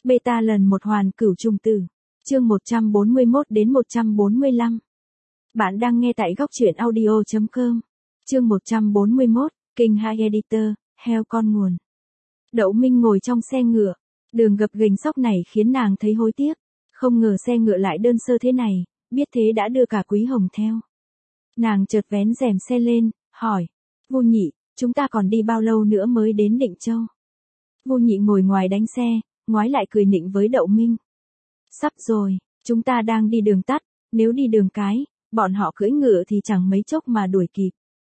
Beta lần một hoàn cửu trùng tử. Chương 141 đến 145. Bạn đang nghe tại góc truyện audio.com. Chương 141, Kinh Hai Editor, heo con nguồn. Đậu Minh ngồi trong xe ngựa, đường gập ghềnh xóc này khiến nàng thấy hối tiếc, không ngờ xe ngựa lại đơn sơ thế này, biết thế đã đưa cả Quý Hồng theo. Nàng chợt vén rèm xe lên, hỏi, Vu Nhị, chúng ta còn đi bao lâu nữa mới đến Định Châu? Vu Nhị ngồi ngoài đánh xe, ngoái lại cười nịnh với Đậu Minh. Sắp rồi, chúng ta đang đi đường tắt, nếu đi đường cái, bọn họ cưỡi ngựa thì chẳng mấy chốc mà đuổi kịp.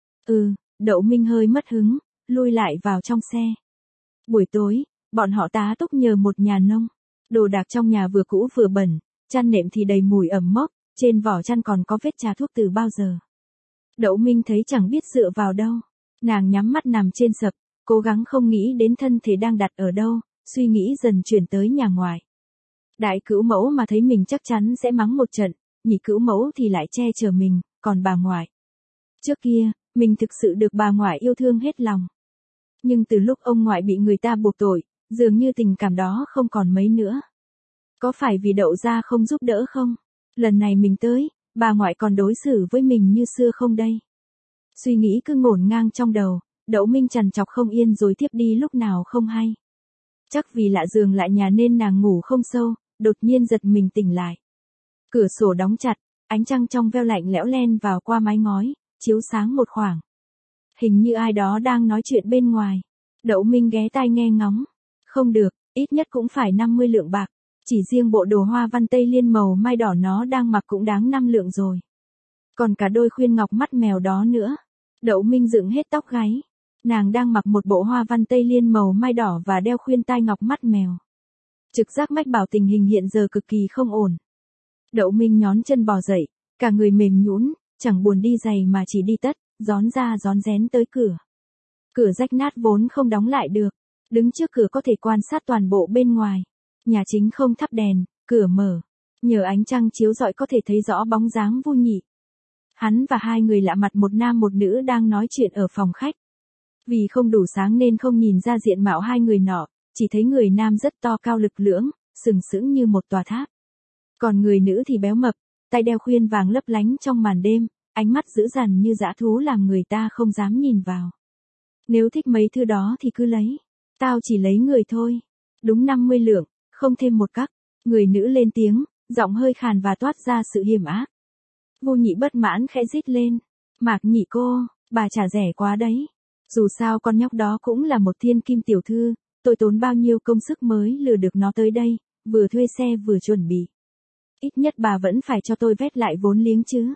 Đậu Minh hơi mất hứng, lui lại vào trong xe. Buổi tối, bọn họ tá túc nhờ một nhà nông. Đồ đạc trong nhà vừa cũ vừa bẩn, chăn nệm thì đầy mùi ẩm mốc, trên vỏ chăn còn có vết trà thuốc từ bao giờ. Đậu Minh thấy chẳng biết dựa vào đâu. Nàng nhắm mắt nằm trên sập, cố gắng không nghĩ đến thân thể đang đặt ở đâu, suy nghĩ dần chuyển tới nhà ngoại. Đại cữu mẫu mà thấy mình chắc chắn sẽ mắng một trận, nhị cữu mẫu thì lại che chở mình, còn bà ngoại. Trước kia, mình thực sự được bà ngoại yêu thương hết lòng. Nhưng từ lúc ông ngoại bị người ta buộc tội, dường như tình cảm đó không còn mấy nữa. Có phải vì Đậu gia không giúp đỡ không? Lần này mình tới, bà ngoại còn đối xử với mình như xưa không đây? Suy nghĩ cứ ngổn ngang trong đầu, Đậu Minh trằn trọc không yên rồi thiếp đi lúc nào không hay. Chắc vì lạ giường lạ nhà nên nàng ngủ không sâu, đột nhiên giật mình tỉnh lại. Cửa sổ đóng chặt, ánh trăng trong veo lạnh lẽo len vào qua mái ngói, chiếu sáng một khoảng. Hình như ai đó đang nói chuyện bên ngoài. Đậu Minh ghé tai nghe ngóng. Không được, ít nhất cũng phải 50 lượng bạc. Chỉ riêng bộ đồ hoa văn tây liên màu mai đỏ nó đang mặc cũng đáng 5 lượng rồi. Còn cả đôi khuyên ngọc mắt mèo đó nữa. Đậu Minh dựng hết tóc gáy. Nàng đang mặc một bộ hoa văn tây liên màu mai đỏ và đeo khuyên tai ngọc mắt mèo. Trực giác mách bảo tình hình hiện giờ cực kỳ không ổn. Đậu Minh nhón chân bò dậy, cả người mềm nhũn, chẳng buồn đi giày mà chỉ đi tất, rón ra rón rén tới cửa. Cửa rách nát vốn không đóng lại được, đứng trước cửa có thể quan sát toàn bộ bên ngoài. Nhà chính không thắp đèn, cửa mở, nhờ ánh trăng chiếu rọi có thể thấy rõ bóng dáng Vu Nhị. Hắn và hai người lạ mặt một nam một nữ đang nói chuyện ở phòng khách. Vì không đủ sáng nên không nhìn ra diện mạo hai người nọ, chỉ thấy người nam rất to cao lực lưỡng, sừng sững như một tòa tháp. Còn người nữ thì béo mập, tay đeo khuyên vàng lấp lánh trong màn đêm, ánh mắt dữ dằn như dã thú làm người ta không dám nhìn vào. Nếu thích mấy thứ đó thì cứ lấy. Tao chỉ lấy người thôi. Đúng 50 lượng, không thêm một cắc. Người nữ lên tiếng, giọng hơi khàn và toát ra sự hiểm ác. Vu Nhị bất mãn khẽ rít lên. Mạc Nhị cô, bà trả rẻ quá đấy. Dù sao con nhóc đó cũng là một thiên kim tiểu thư, tôi tốn bao nhiêu công sức mới lừa được nó tới đây, vừa thuê xe vừa chuẩn bị. Ít nhất bà vẫn phải cho tôi vét lại vốn liếng chứ.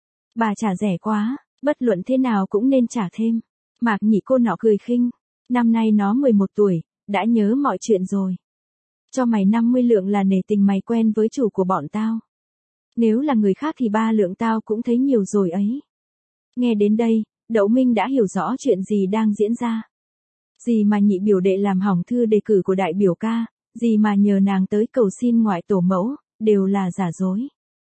Bà trả rẻ quá, bất luận thế nào cũng nên trả thêm. Mạc Nhị cô nọ cười khinh. Năm nay nó 11 tuổi, đã nhớ mọi chuyện rồi. Cho mày 50 lượng là nể tình mày quen với chủ của bọn tao. Nếu là người khác thì 3 lượng tao cũng thấy nhiều rồi ấy. Nghe đến đây, Đậu Minh đã hiểu rõ chuyện gì đang diễn ra. Gì mà nhị biểu đệ làm hỏng thư đề cử của đại biểu ca, gì mà nhờ nàng tới cầu xin ngoại tổ mẫu, đều là giả dối.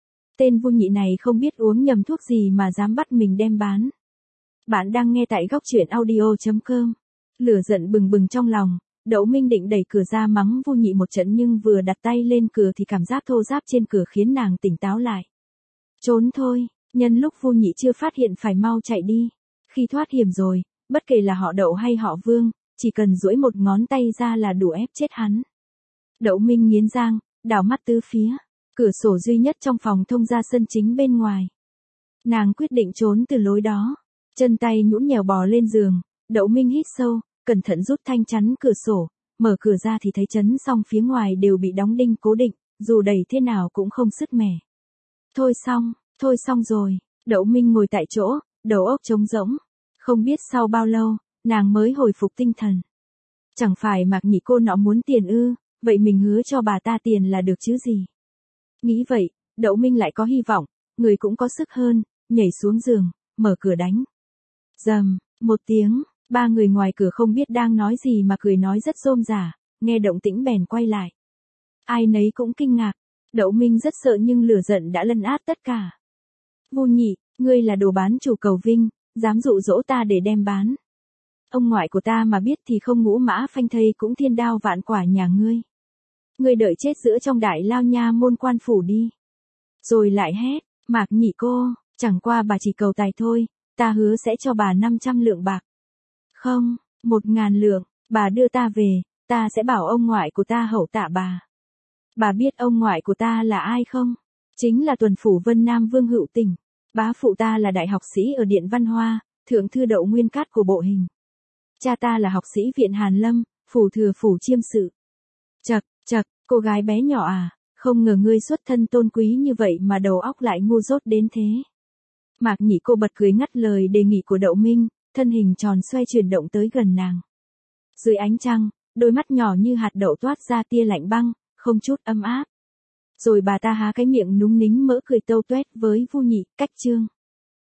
Tên Vu Nhị này không biết uống nhầm thuốc gì mà dám bắt mình đem bán. Bạn đang nghe tại góc truyện audio.com. Lửa giận bừng bừng trong lòng, Đậu Minh định đẩy cửa ra mắng Vu Nhị một trận nhưng vừa đặt tay lên cửa thì cảm giác thô ráp trên cửa khiến nàng tỉnh táo lại. Trốn thôi, nhân lúc Vu Nhị chưa phát hiện phải mau chạy đi. Khi thoát hiểm rồi, bất kể là họ Đậu hay họ Vương, chỉ cần duỗi một ngón tay ra là đủ ép chết hắn. Đậu Minh nghiến răng, đảo mắt tứ phía, cửa sổ duy nhất trong phòng thông ra sân chính bên ngoài. Nàng quyết định trốn từ lối đó, chân tay nhũn nhèo bò lên giường, Đậu Minh hít sâu, cẩn thận rút thanh chắn cửa sổ, mở cửa ra thì thấy chắn song phía ngoài đều bị đóng đinh cố định, dù đẩy thế nào cũng không sứt mẻ. Thôi xong rồi, Đậu Minh ngồi tại chỗ, đầu óc trống rỗng. Không biết sau bao lâu, nàng mới hồi phục tinh thần. Chẳng phải Mạc Nhị cô nọ muốn tiền ư, vậy mình hứa cho bà ta tiền là được chứ gì. Nghĩ vậy, Đậu Minh lại có hy vọng, người cũng có sức hơn, nhảy xuống giường, mở cửa đánh. Rầm, một tiếng, ba người ngoài cửa không biết đang nói gì mà cười nói rất rôm rả, nghe động tĩnh bèn quay lại. Ai nấy cũng kinh ngạc, Đậu Minh rất sợ nhưng lửa giận đã lấn át tất cả. Vu Nhị, ngươi là đồ bán chủ cầu vinh, dám dụ dỗ ta để đem bán. Ông ngoại của ta mà biết thì không ngũ mã phanh thây cũng thiên đao vạn quả nhà ngươi. Ngươi đợi chết giữa trong đại lao nha môn quan phủ đi. Rồi lại hét, Mạc Nhị cô, chẳng qua bà chỉ cầu tài thôi, ta hứa sẽ cho bà 500 lượng bạc. Không, 1.000 lượng, bà đưa ta về, ta sẽ bảo ông ngoại của ta hậu tạ bà. Bà biết ông ngoại của ta là ai không? Chính là tuần phủ Vân Nam Vương Hữu Tỉnh. Bá phụ ta là đại học sĩ ở Điện Văn Hoa, thượng thư Đậu Nguyên Cát của bộ hình. Cha ta là học sĩ viện Hàn Lâm, phủ thừa phủ chiêm sự. Chậc, chậc, cô gái bé nhỏ à, không ngờ ngươi xuất thân tôn quý như vậy mà đầu óc lại ngu dốt đến thế. Mạc Nhị cô bật cười ngắt lời đề nghị của Đậu Minh, thân hình tròn xoay chuyển động tới gần nàng. Dưới ánh trăng, đôi mắt nhỏ như hạt đậu toát ra tia lạnh băng, không chút ấm áp. Rồi bà ta há cái miệng núng nính mỡ cười tâu tuét với Vu Nhị, Cách Trương.